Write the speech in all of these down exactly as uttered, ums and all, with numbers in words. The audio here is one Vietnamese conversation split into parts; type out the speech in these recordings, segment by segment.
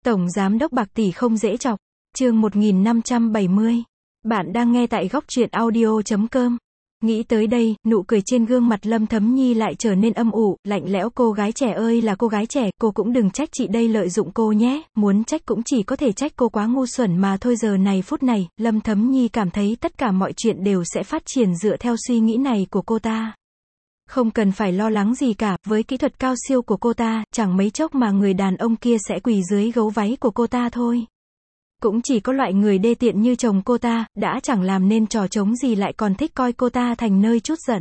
Tổng giám đốc bạc tỷ không dễ chọc. Chương một nghìn năm trăm bảy mươi. Bạn đang nghe tại góc truyện audio chấm com. Nghĩ tới đây, nụ cười trên gương mặt Lâm Thấm Nhi lại trở nên âm u, lạnh lẽo. Cô gái trẻ ơi là cô gái trẻ, cô cũng đừng trách chị đây lợi dụng cô nhé, muốn trách cũng chỉ có thể trách cô quá ngu xuẩn mà thôi. Giờ này phút này, Lâm Thấm Nhi cảm thấy tất cả mọi chuyện đều sẽ phát triển dựa theo suy nghĩ này của cô ta. Không cần phải lo lắng gì cả, với kỹ thuật cao siêu của cô ta, chẳng mấy chốc mà người đàn ông kia sẽ quỳ dưới gấu váy của cô ta thôi. Cũng chỉ có loại người đê tiện như chồng cô ta, đã chẳng làm nên trò trống gì lại còn thích coi cô ta thành nơi trút giận.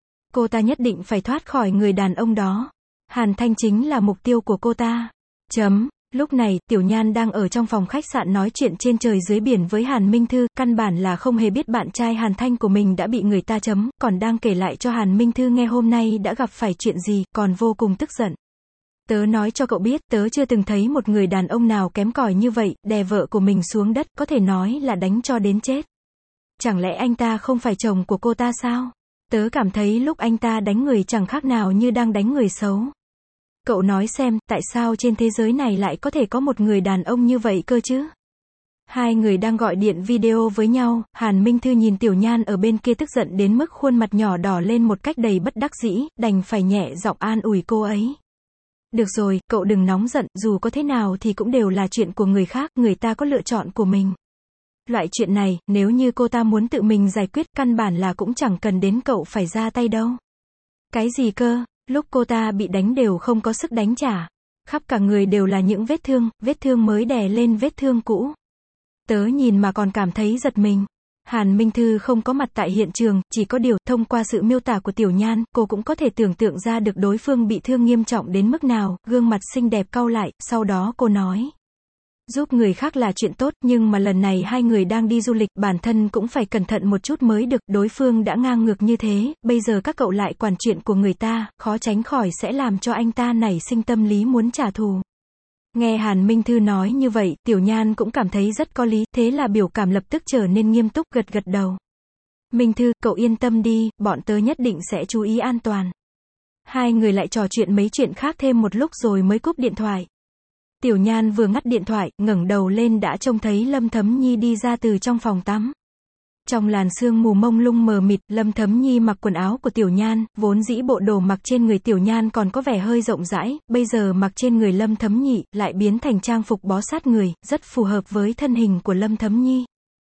Cô ta nhất định phải thoát khỏi người đàn ông đó. Hàn Thanh chính là mục tiêu của cô ta. Chấm. Lúc này, Tiểu Nhan đang ở trong phòng khách sạn nói chuyện trên trời dưới biển với Hàn Minh Thư, căn bản là không hề biết bạn trai Hàn Thanh của mình đã bị người ta chấm, còn đang kể lại cho Hàn Minh Thư nghe hôm nay đã gặp phải chuyện gì, còn vô cùng tức giận. Tớ nói cho cậu biết, tớ chưa từng thấy một người đàn ông nào kém cỏi như vậy, đè vợ của mình xuống đất, có thể nói là đánh cho đến chết. Chẳng lẽ anh ta không phải chồng của cô ta sao? Tớ cảm thấy lúc anh ta đánh người chẳng khác nào như đang đánh người xấu. Cậu nói xem, tại sao trên thế giới này lại có thể có một người đàn ông như vậy cơ chứ? Hai người đang gọi điện video với nhau, Hàn Minh Thư nhìn Tiểu Nhan ở bên kia tức giận đến mức khuôn mặt nhỏ đỏ lên một cách đầy bất đắc dĩ, đành phải nhẹ giọng an ủi cô ấy. Được rồi, cậu đừng nóng giận, dù có thế nào thì cũng đều là chuyện của người khác, người ta có lựa chọn của mình. Loại chuyện này, nếu như cô ta muốn tự mình giải quyết, căn bản là cũng chẳng cần đến cậu phải ra tay đâu. Cái gì cơ? Lúc cô ta bị đánh đều không có sức đánh trả. Khắp cả người đều là những vết thương, vết thương mới đè lên vết thương cũ. Tớ nhìn mà còn cảm thấy giật mình. Hàn Minh Thư không có mặt tại hiện trường, chỉ có điều, thông qua sự miêu tả của Tiểu Nhan, cô cũng có thể tưởng tượng ra được đối phương bị thương nghiêm trọng đến mức nào, gương mặt xinh đẹp cau lại, sau đó cô nói. Giúp người khác là chuyện tốt, nhưng mà lần này hai người đang đi du lịch, bản thân cũng phải cẩn thận một chút mới được, đối phương đã ngang ngược như thế, bây giờ các cậu lại quản chuyện của người ta, khó tránh khỏi sẽ làm cho anh ta nảy sinh tâm lý muốn trả thù. Nghe Hàn Minh Thư nói như vậy, Tiểu Nhan cũng cảm thấy rất có lý, thế là biểu cảm lập tức trở nên nghiêm túc, gật gật đầu. Minh Thư, cậu yên tâm đi, bọn tớ nhất định sẽ chú ý an toàn. Hai người lại trò chuyện mấy chuyện khác thêm một lúc rồi mới cúp điện thoại. Tiểu Nhan vừa ngắt điện thoại, ngẩng đầu lên đã trông thấy Lâm Thấm Nhi đi ra từ trong phòng tắm. Trong làn sương mù mông lung mờ mịt, Lâm Thấm Nhi mặc quần áo của Tiểu Nhan, vốn dĩ bộ đồ mặc trên người Tiểu Nhan còn có vẻ hơi rộng rãi, bây giờ mặc trên người Lâm Thấm Nhi, lại biến thành trang phục bó sát người, rất phù hợp với thân hình của Lâm Thấm Nhi.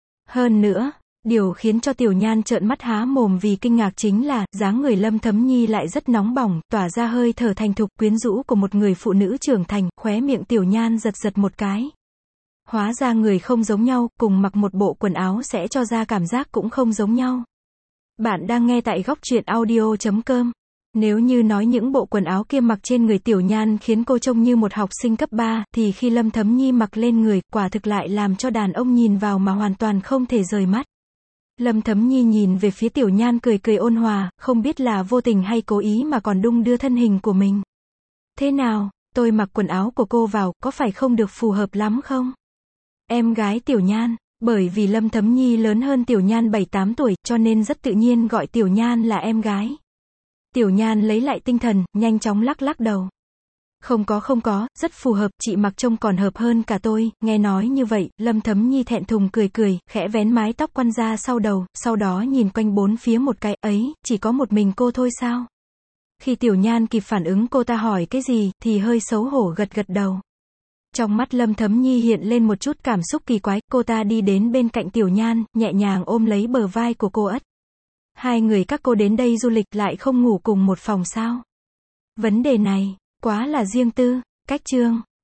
Hơn nữa, điều khiến cho Tiểu Nhan trợn mắt há mồm vì kinh ngạc chính là, dáng người Lâm Thấm Nhi lại rất nóng bỏng, tỏa ra hơi thở thành thục, quyến rũ của một người phụ nữ trưởng thành, khóe miệng Tiểu Nhan giật giật một cái. Hóa ra người không giống nhau, cùng mặc một bộ quần áo sẽ cho ra cảm giác cũng không giống nhau. Bạn đang nghe tại góc truyện audio chấm com. Nếu như nói những bộ quần áo kia mặc trên người Tiểu Nhan khiến cô trông như một học sinh cấp ba, thì khi Lâm Thấm Nhi mặc lên người, quả thực lại làm cho đàn ông nhìn vào mà hoàn toàn không thể rời mắt. Lâm Thấm Nhi nhìn về phía Tiểu Nhan cười cười ôn hòa, không biết là vô tình hay cố ý mà còn đung đưa thân hình của mình. Thế nào, tôi mặc quần áo của cô vào, có phải không được phù hợp lắm không? Em gái Tiểu Nhan, bởi vì Lâm Thấm Nhi lớn hơn Tiểu Nhan bảy tám tuổi, cho nên rất tự nhiên gọi Tiểu Nhan là em gái. Tiểu Nhan lấy lại tinh thần, nhanh chóng lắc lắc đầu. Không có không có, rất phù hợp, chị mặc trông còn hợp hơn cả tôi. Nghe nói như vậy, Lâm Thấm Nhi thẹn thùng cười cười, khẽ vén mái tóc quăn ra sau đầu, sau đó nhìn quanh bốn phía một cái, ấy, chỉ có một mình cô thôi sao? Khi Tiểu Nhan kịp phản ứng cô ta hỏi cái gì, thì hơi xấu hổ gật gật đầu. Trong mắt Lâm Thấm Nhi hiện lên một chút cảm xúc kỳ quái, cô ta đi đến bên cạnh Tiểu Nhan, nhẹ nhàng ôm lấy bờ vai của cô ất. Hai người các cô đến đây du lịch lại không ngủ cùng một phòng sao? Vấn đề này, quá là riêng tư. Cách chương